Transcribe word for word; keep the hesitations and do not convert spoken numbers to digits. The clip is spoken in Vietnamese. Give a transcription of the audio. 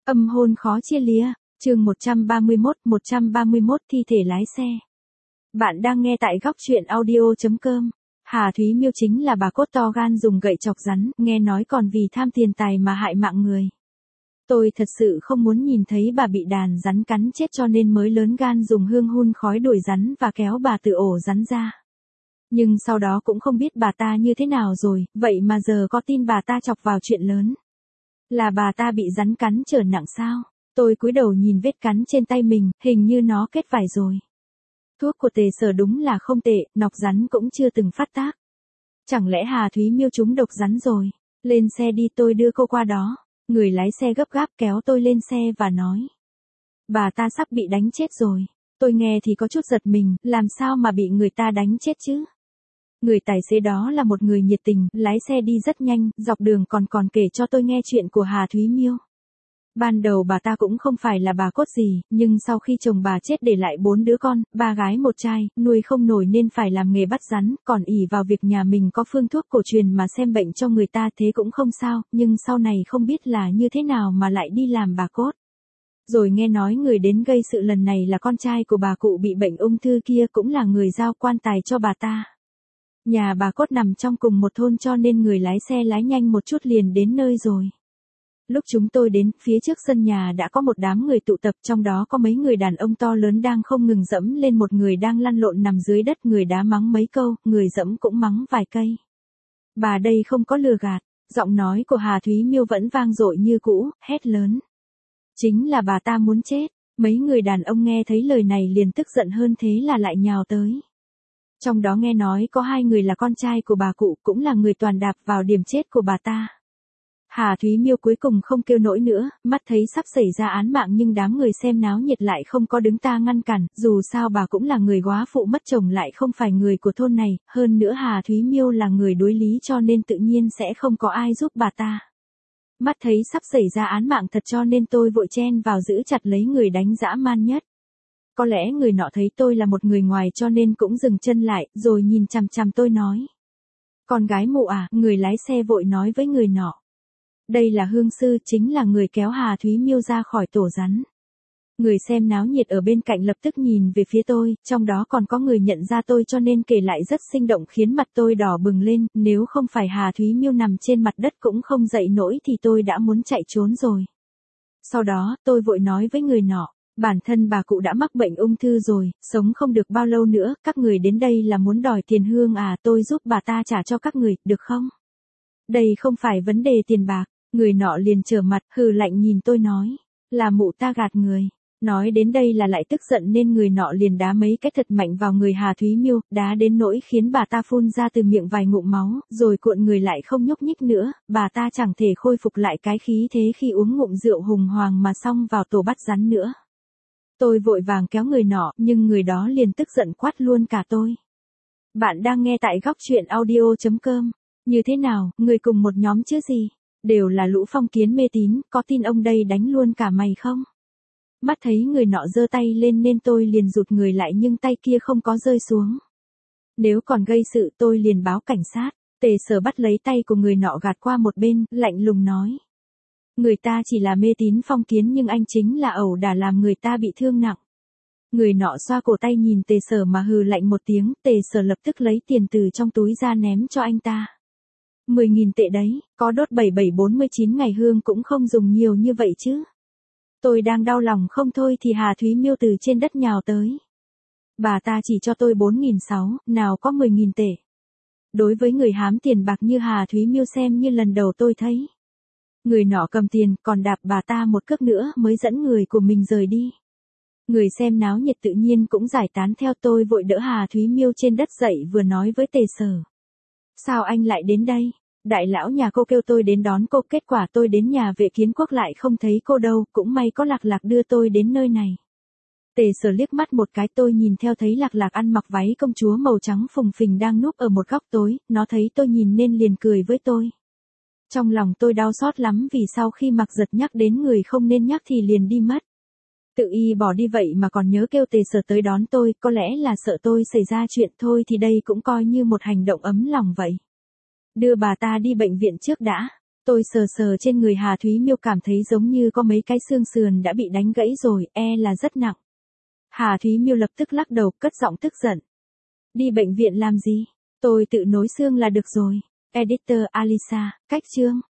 Âm hôn khó chia lìa, chương một trăm ba mươi mốt, một trăm ba mươi mốt thi thể lái xe. Bạn đang nghe tại góc truyện audio chấm com. Hà Thúy Miêu chính là bà cốt to gan dùng gậy chọc rắn, nghe nói còn vì tham tiền tài mà hại mạng người. Tôi thật sự không muốn nhìn thấy bà bị đàn rắn cắn chết cho nên mới lớn gan dùng hương hun khói đuổi rắn và kéo bà từ ổ rắn ra. Nhưng sau đó cũng không biết bà ta như thế nào rồi, vậy mà giờ có tin bà ta chọc vào chuyện lớn. Là bà ta bị rắn cắn trở nặng sao? Tôi cúi đầu nhìn vết cắn trên tay mình, hình như nó kết vảy rồi. Thuốc của Tề Sở đúng là không tệ, nọc rắn cũng chưa từng phát tác. Chẳng lẽ Hà Thúy Miêu trúng độc rắn rồi? Lên xe đi, tôi đưa cô qua đó. Người lái xe gấp gáp kéo tôi lên xe và nói. Bà ta sắp bị đánh chết rồi. Tôi nghe thì có chút giật mình, làm sao mà bị người ta đánh chết chứ? Người tài xế đó là một người nhiệt tình, lái xe đi rất nhanh, dọc đường còn còn kể cho tôi nghe chuyện của Hà Thúy Miêu. Ban đầu bà ta cũng không phải là bà cốt gì, nhưng sau khi chồng bà chết để lại bốn đứa con, ba gái một trai, nuôi không nổi nên phải làm nghề bắt rắn, còn ỷ vào việc nhà mình có phương thuốc cổ truyền mà xem bệnh cho người ta thế cũng không sao, nhưng sau này không biết là như thế nào mà lại đi làm bà cốt. Rồi nghe nói người đến gây sự lần này là con trai của bà cụ bị bệnh ung thư kia cũng là người giao quan tài cho bà ta. Nhà bà cốt nằm trong cùng một thôn cho nên người lái xe lái nhanh một chút liền đến nơi rồi. Lúc chúng tôi đến, phía trước sân nhà đã có một đám người tụ tập, trong đó có mấy người đàn ông to lớn đang không ngừng dẫm lên một người đang lăn lộn nằm dưới đất, người đá mắng mấy câu, người dẫm cũng mắng vài cây. Bà đây không có lừa gạt, giọng nói của Hà Thúy Miêu vẫn vang dội như cũ, hét lớn. Chính là bà ta muốn chết, mấy người đàn ông nghe thấy lời này liền tức giận hơn thế là lại nhào tới. Trong đó nghe nói có hai người là con trai của bà cụ, cũng là người toàn đạp vào điểm chết của bà ta. Hà Thúy Miêu cuối cùng không kêu nổi nữa, mắt thấy sắp xảy ra án mạng nhưng đám người xem náo nhiệt lại không có đứng ta ngăn cản, dù sao bà cũng là người góa phụ mất chồng lại không phải người của thôn này, hơn nữa Hà Thúy Miêu là người đối lý cho nên tự nhiên sẽ không có ai giúp bà ta. Mắt thấy sắp xảy ra án mạng thật cho nên tôi vội chen vào giữ chặt lấy người đánh dã man nhất. Có lẽ người nọ thấy tôi là một người ngoài cho nên cũng dừng chân lại, rồi nhìn chằm chằm tôi nói. Con gái mụ à, người lái xe vội nói với người nọ. Đây là hương sư, chính là người kéo Hà Thúy Miêu ra khỏi tổ rắn. Người xem náo nhiệt ở bên cạnh lập tức nhìn về phía tôi, trong đó còn có người nhận ra tôi cho nên kể lại rất sinh động khiến mặt tôi đỏ bừng lên, nếu không phải Hà Thúy Miêu nằm trên mặt đất cũng không dậy nổi thì tôi đã muốn chạy trốn rồi. Sau đó, tôi vội nói với người nọ. Bản thân bà cụ đã mắc bệnh ung thư rồi, sống không được bao lâu nữa, các người đến đây là muốn đòi tiền hương à, tôi giúp bà ta trả cho các người, được không? Đây không phải vấn đề tiền bạc, người nọ liền trở mặt, hừ lạnh nhìn tôi nói, là mụ ta gạt người. Nói đến đây là lại tức giận nên người nọ liền đá mấy cái thật mạnh vào người Hà Thúy Miêu, đá đến nỗi khiến bà ta phun ra từ miệng vài ngụm máu, rồi cuộn người lại không nhúc nhích nữa, bà ta chẳng thể khôi phục lại cái khí thế khi uống ngụm rượu hùng hoàng mà xong vào tổ bắt rắn nữa. Tôi vội vàng kéo người nọ, nhưng người đó liền tức giận quát luôn cả tôi. Bạn đang nghe tại góc truyện audio chấm com. Như thế nào, người cùng một nhóm chứ gì? Đều là lũ phong kiến mê tín, có tin ông đây đánh luôn cả mày không? Mắt thấy người nọ giơ tay lên nên tôi liền rụt người lại nhưng tay kia không có rơi xuống. Nếu còn gây sự tôi liền báo cảnh sát. Tề Sở bắt lấy tay của người nọ gạt qua một bên, lạnh lùng nói. Người ta chỉ là mê tín phong kiến nhưng anh chính là ẩu đả làm người ta bị thương nặng. Người nọ xoa cổ tay nhìn Tề Sở mà hừ lạnh một tiếng, Tề Sở lập tức lấy tiền từ trong túi ra ném cho anh ta. mười nghìn tệ đấy, có đốt bảy bảy bốn mươi chín ngày hương cũng không dùng nhiều như vậy chứ. Tôi đang đau lòng không thôi thì Hà Thúy Miêu từ trên đất nhào tới. Bà ta chỉ cho tôi bốn nghìn sáu trăm, nào có mười nghìn tệ. Đối với người hám tiền bạc như Hà Thúy Miêu xem như lần đầu tôi thấy. Người nọ cầm tiền còn đạp bà ta một cước nữa mới dẫn người của mình rời đi. Người xem náo nhiệt tự nhiên cũng giải tán theo tôi vội đỡ Hà Thúy Miêu trên đất dậy vừa nói với Tề Sở. Sao anh lại đến đây? Đại lão nhà cô kêu tôi đến đón cô, kết quả tôi đến nhà vệ kiến quốc lại không thấy cô đâu, cũng may có Lạc Lạc đưa tôi đến nơi này. Tề Sở liếc mắt một cái tôi nhìn theo thấy Lạc Lạc ăn mặc váy công chúa màu trắng phùng phình đang núp ở một góc tối, nó thấy tôi nhìn nên liền cười với tôi. Trong lòng tôi đau xót lắm vì sau khi Mặc Giật nhắc đến người không nên nhắc thì liền đi mất. Tự y bỏ đi vậy mà còn nhớ kêu Tề Sở tới đón tôi, có lẽ là sợ tôi xảy ra chuyện thôi thì đây cũng coi như một hành động ấm lòng vậy. Đưa bà ta đi bệnh viện trước đã. Tôi sờ sờ trên người Hà Thúy Miêu cảm thấy giống như có mấy cái xương sườn đã bị đánh gãy rồi, e là rất nặng. Hà Thúy Miêu lập tức lắc đầu, cất giọng tức giận. Đi bệnh viện làm gì? Tôi tự nối xương là được rồi. Editor Alisa, cách chương.